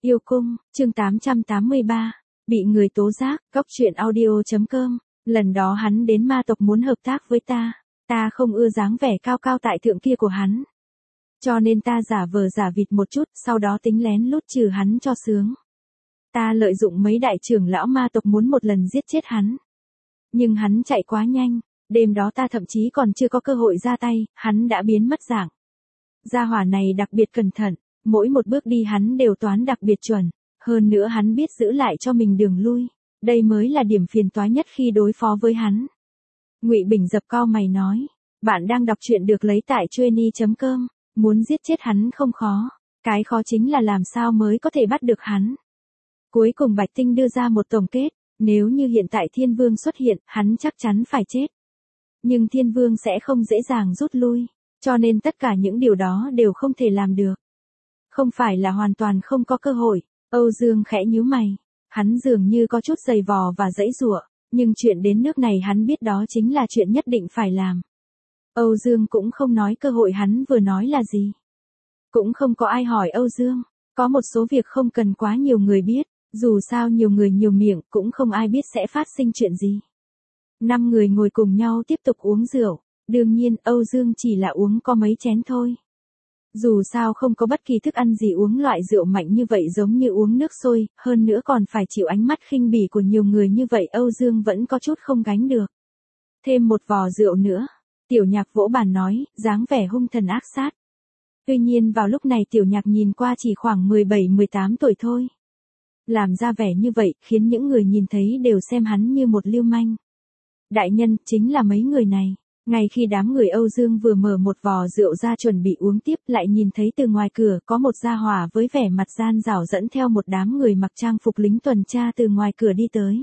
Yêu cung, chương 883, bị người tố giác, Cóc truyện audio.com. Lần đó hắn đến ma tộc muốn hợp tác với ta không ưa dáng vẻ cao cao tại thượng kia của hắn. Cho nên ta giả vờ giả vịt một chút, sau đó tính lén lút trừ hắn cho sướng. Ta lợi dụng mấy đại trưởng lão ma tộc muốn một lần giết chết hắn. Nhưng hắn chạy quá nhanh, đêm đó ta thậm chí còn chưa có cơ hội ra tay, hắn đã biến mất dạng. Gia hỏa này đặc biệt cẩn thận, mỗi một bước đi hắn đều toán đặc biệt chuẩn, hơn nữa hắn biết giữ lại cho mình đường lui, đây mới là điểm phiền toái nhất khi đối phó với hắn. Ngụy Bình dập cau mày nói, bạn đang đọc truyện được lấy tại trueni.com, muốn giết chết hắn không khó, cái khó chính là làm sao mới có thể bắt được hắn. Cuối cùng Bạch Tinh đưa ra một tổng kết, nếu như hiện tại Thiên Vương xuất hiện, hắn chắc chắn phải chết. Nhưng Thiên Vương sẽ không dễ dàng rút lui, cho nên tất cả những điều đó đều không thể làm được. Không phải là hoàn toàn không có cơ hội, Âu Dương khẽ nhíu mày. Hắn dường như có chút giày vò và giãy giụa, nhưng chuyện đến nước này hắn biết đó chính là chuyện nhất định phải làm. Âu Dương cũng không nói cơ hội hắn vừa nói là gì. Cũng không có ai hỏi Âu Dương, có một số việc không cần quá nhiều người biết, dù sao nhiều người nhiều miệng cũng không ai biết sẽ phát sinh chuyện gì. 5 người ngồi cùng nhau tiếp tục uống rượu, đương nhiên Âu Dương chỉ là uống có mấy chén thôi. Dù sao không có bất kỳ thức ăn gì uống loại rượu mạnh như vậy giống như uống nước sôi, hơn nữa còn phải chịu ánh mắt khinh bỉ của nhiều người như vậy Âu Dương vẫn có chút không gánh được. Thêm một vò rượu nữa, Tiểu Nhạc vỗ bàn nói, dáng vẻ hung thần ác sát. Tuy nhiên vào lúc này Tiểu Nhạc nhìn qua chỉ khoảng 17-18 tuổi thôi. Làm ra vẻ như vậy khiến những người nhìn thấy đều xem hắn như một lưu manh. Đại nhân chính là mấy người này. Ngay khi đám người Âu Dương vừa mở một vò rượu ra chuẩn bị uống tiếp lại nhìn thấy từ ngoài cửa có một gia hỏa với vẻ mặt gian dảo dẫn theo một đám người mặc trang phục lính tuần tra từ ngoài cửa đi tới.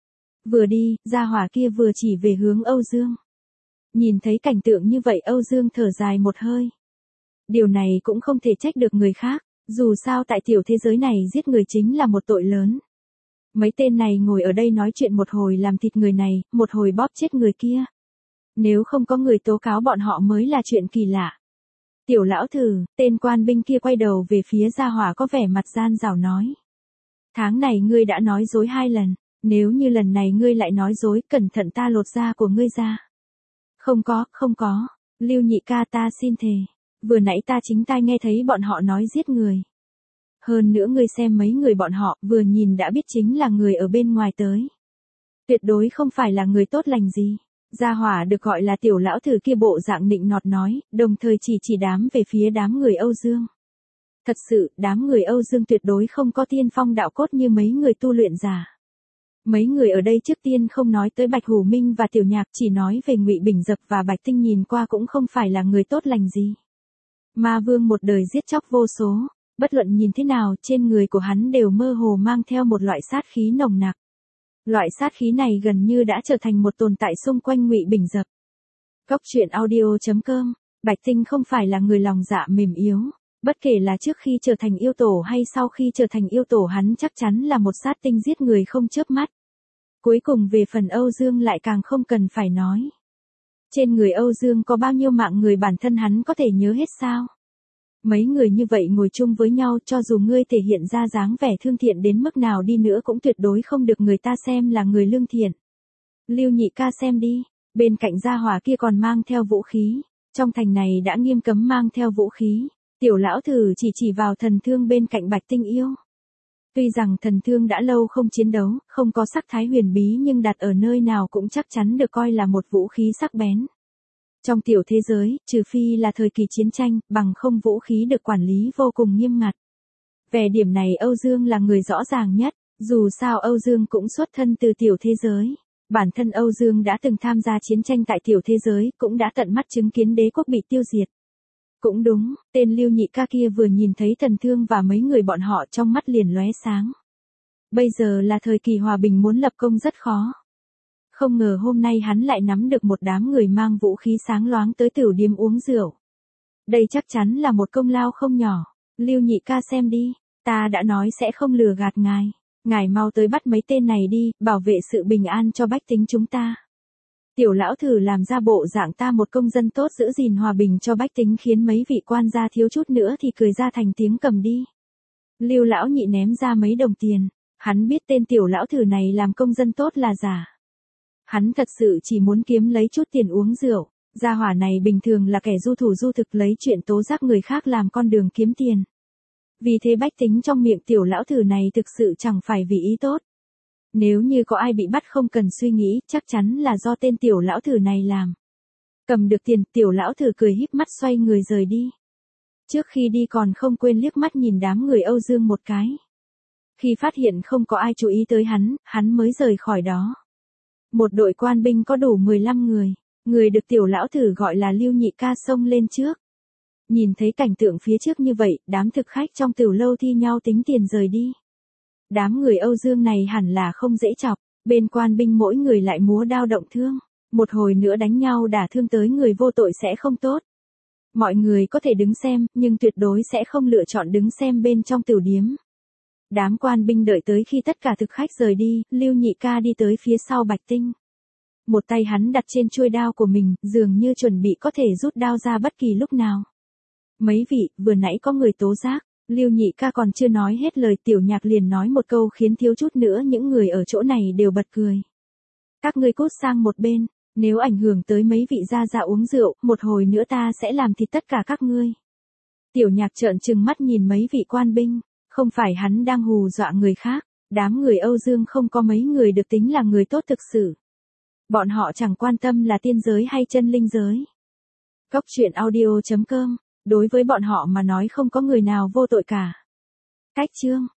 Vừa đi, gia hỏa kia vừa chỉ về hướng Âu Dương. Nhìn thấy cảnh tượng như vậy Âu Dương thở dài một hơi. Điều này cũng không thể trách được người khác, dù sao tại tiểu thế giới này giết người chính là một tội lớn. Mấy tên này ngồi ở đây nói chuyện một hồi làm thịt người này, một hồi bóp chết người kia. Nếu không có người tố cáo bọn họ mới là chuyện kỳ lạ. Tiểu lão thử, tên quan binh kia quay đầu về phía gia hỏa có vẻ mặt gian dảo nói. Tháng này ngươi đã nói dối 2 lần, nếu như lần này ngươi lại nói dối cẩn thận ta lột da của ngươi ra. Không có, Lưu Nhị ca ta xin thề, vừa nãy ta chính tai nghe thấy bọn họ nói giết người. Hơn nữa ngươi xem mấy người bọn họ vừa nhìn đã biết chính là người ở bên ngoài tới. Tuyệt đối không phải là người tốt lành gì. Gia hỏa được gọi là tiểu lão thử kia bộ dạng nịnh nọt nói, đồng thời chỉ đám về phía đám người Âu Dương. Thật sự, đám người Âu Dương tuyệt đối không có tiên phong đạo cốt như mấy người tu luyện giả. Mấy người ở đây trước tiên không nói tới Bạch Hủ Minh và Tiểu Nhạc chỉ nói về Ngụy Bình Dập và Bạch Tinh nhìn qua cũng không phải là người tốt lành gì. Ma Vương một đời giết chóc vô số, bất luận nhìn thế nào trên người của hắn đều mơ hồ mang theo một loại sát khí nồng nặc. Loại sát khí này gần như đã trở thành một tồn tại xung quanh Ngụy Bình Dập. Cóc truyện audio.com, Bạch Tinh không phải là người lòng dạ mềm yếu, bất kể là trước khi trở thành yêu tổ hay sau khi trở thành yêu tổ hắn chắc chắn là một sát tinh giết người không chớp mắt. Cuối cùng về phần Âu Dương lại càng không cần phải nói. Trên người Âu Dương có bao nhiêu mạng người bản thân hắn có thể nhớ hết sao? Mấy người như vậy ngồi chung với nhau cho dù ngươi thể hiện ra dáng vẻ thương thiện đến mức nào đi nữa cũng tuyệt đối không được người ta xem là người lương thiện. Lưu Nhị ca xem đi, bên cạnh gia hỏa kia còn mang theo vũ khí, trong thành này đã nghiêm cấm mang theo vũ khí, tiểu lão thử chỉ vào thần thương bên cạnh Bạch Tinh yêu. Tuy rằng thần thương đã lâu không chiến đấu, không có sắc thái huyền bí nhưng đặt ở nơi nào cũng chắc chắn được coi là một vũ khí sắc bén. Trong tiểu thế giới, trừ phi là thời kỳ chiến tranh, bằng không vũ khí được quản lý vô cùng nghiêm ngặt. Về điểm này Âu Dương là người rõ ràng nhất, dù sao Âu Dương cũng xuất thân từ tiểu thế giới. Bản thân Âu Dương đã từng tham gia chiến tranh tại tiểu thế giới, cũng đã tận mắt chứng kiến đế quốc bị tiêu diệt. Cũng đúng, tên Lưu Nhị ca kia vừa nhìn thấy thần thương và mấy người bọn họ trong mắt liền lóe sáng. Bây giờ là thời kỳ hòa bình muốn lập công rất khó. Không ngờ hôm nay hắn lại nắm được một đám người mang vũ khí sáng loáng tới tiểu điếm uống rượu. Đây chắc chắn là một công lao không nhỏ. Lưu Nhị ca xem đi, ta đã nói sẽ không lừa gạt ngài. Ngài mau tới bắt mấy tên này đi, bảo vệ sự bình an cho bách tính chúng ta. Tiểu lão thử làm ra bộ dạng ta một công dân tốt giữ gìn hòa bình cho bách tính khiến mấy vị quan gia thiếu chút nữa thì cười ra thành tiếng cầm đi. Lưu lão nhị ném ra mấy đồng tiền. Hắn biết tên tiểu lão thử này làm công dân tốt là giả. Hắn thật sự chỉ muốn kiếm lấy chút tiền uống rượu. Gia hỏa này bình thường là kẻ du thủ du thực lấy chuyện tố giác người khác làm con đường kiếm tiền. Vì thế bách tính trong miệng tiểu lão thử này thực sự chẳng phải vì ý tốt. Nếu như có ai bị bắt không cần suy nghĩ, chắc chắn là do tên tiểu lão thử này làm. Cầm được tiền, tiểu lão thử cười híp mắt xoay người rời đi. Trước khi đi còn không quên liếc mắt nhìn đám người Âu Dương một cái. Khi phát hiện không có ai chú ý tới hắn mới rời khỏi đó. Một đội quan binh có đủ 15 người. Người được tiểu lão thử gọi là Lưu Nhị Ca xông lên trước. Nhìn thấy cảnh tượng phía trước như vậy, đám thực khách trong tiểu lâu thi nhau tính tiền rời đi. Đám người Âu Dương này hẳn là không dễ chọc, bên quan binh mỗi người lại múa đao động thương, một hồi nữa đánh nhau đả thương tới người vô tội sẽ không tốt. Mọi người có thể đứng xem, nhưng tuyệt đối sẽ không lựa chọn đứng xem bên trong tiểu điếm. Đám quan binh đợi tới khi tất cả thực khách rời đi, Lưu Nhị Ca đi tới phía sau Bạch Tinh. Một tay hắn đặt trên chuôi đao của mình, dường như chuẩn bị có thể rút đao ra bất kỳ lúc nào. Mấy vị, vừa nãy có người tố giác, Lưu Nhị Ca còn chưa nói hết lời tiểu nhạc liền nói một câu khiến thiếu chút nữa những người ở chỗ này đều bật cười. Các ngươi cút sang một bên, nếu ảnh hưởng tới mấy vị gia gia uống rượu, một hồi nữa ta sẽ làm thịt tất cả các ngươi. Tiểu nhạc trợn trừng mắt nhìn mấy vị quan binh, không phải hắn đang hù dọa người khác, đám người Âu Dương không có mấy người được tính là người tốt thực sự. Bọn họ chẳng quan tâm là tiên giới hay chân linh giới. Cốc truyện audio.com, đối với bọn họ mà nói không có người nào vô tội cả. Cách chương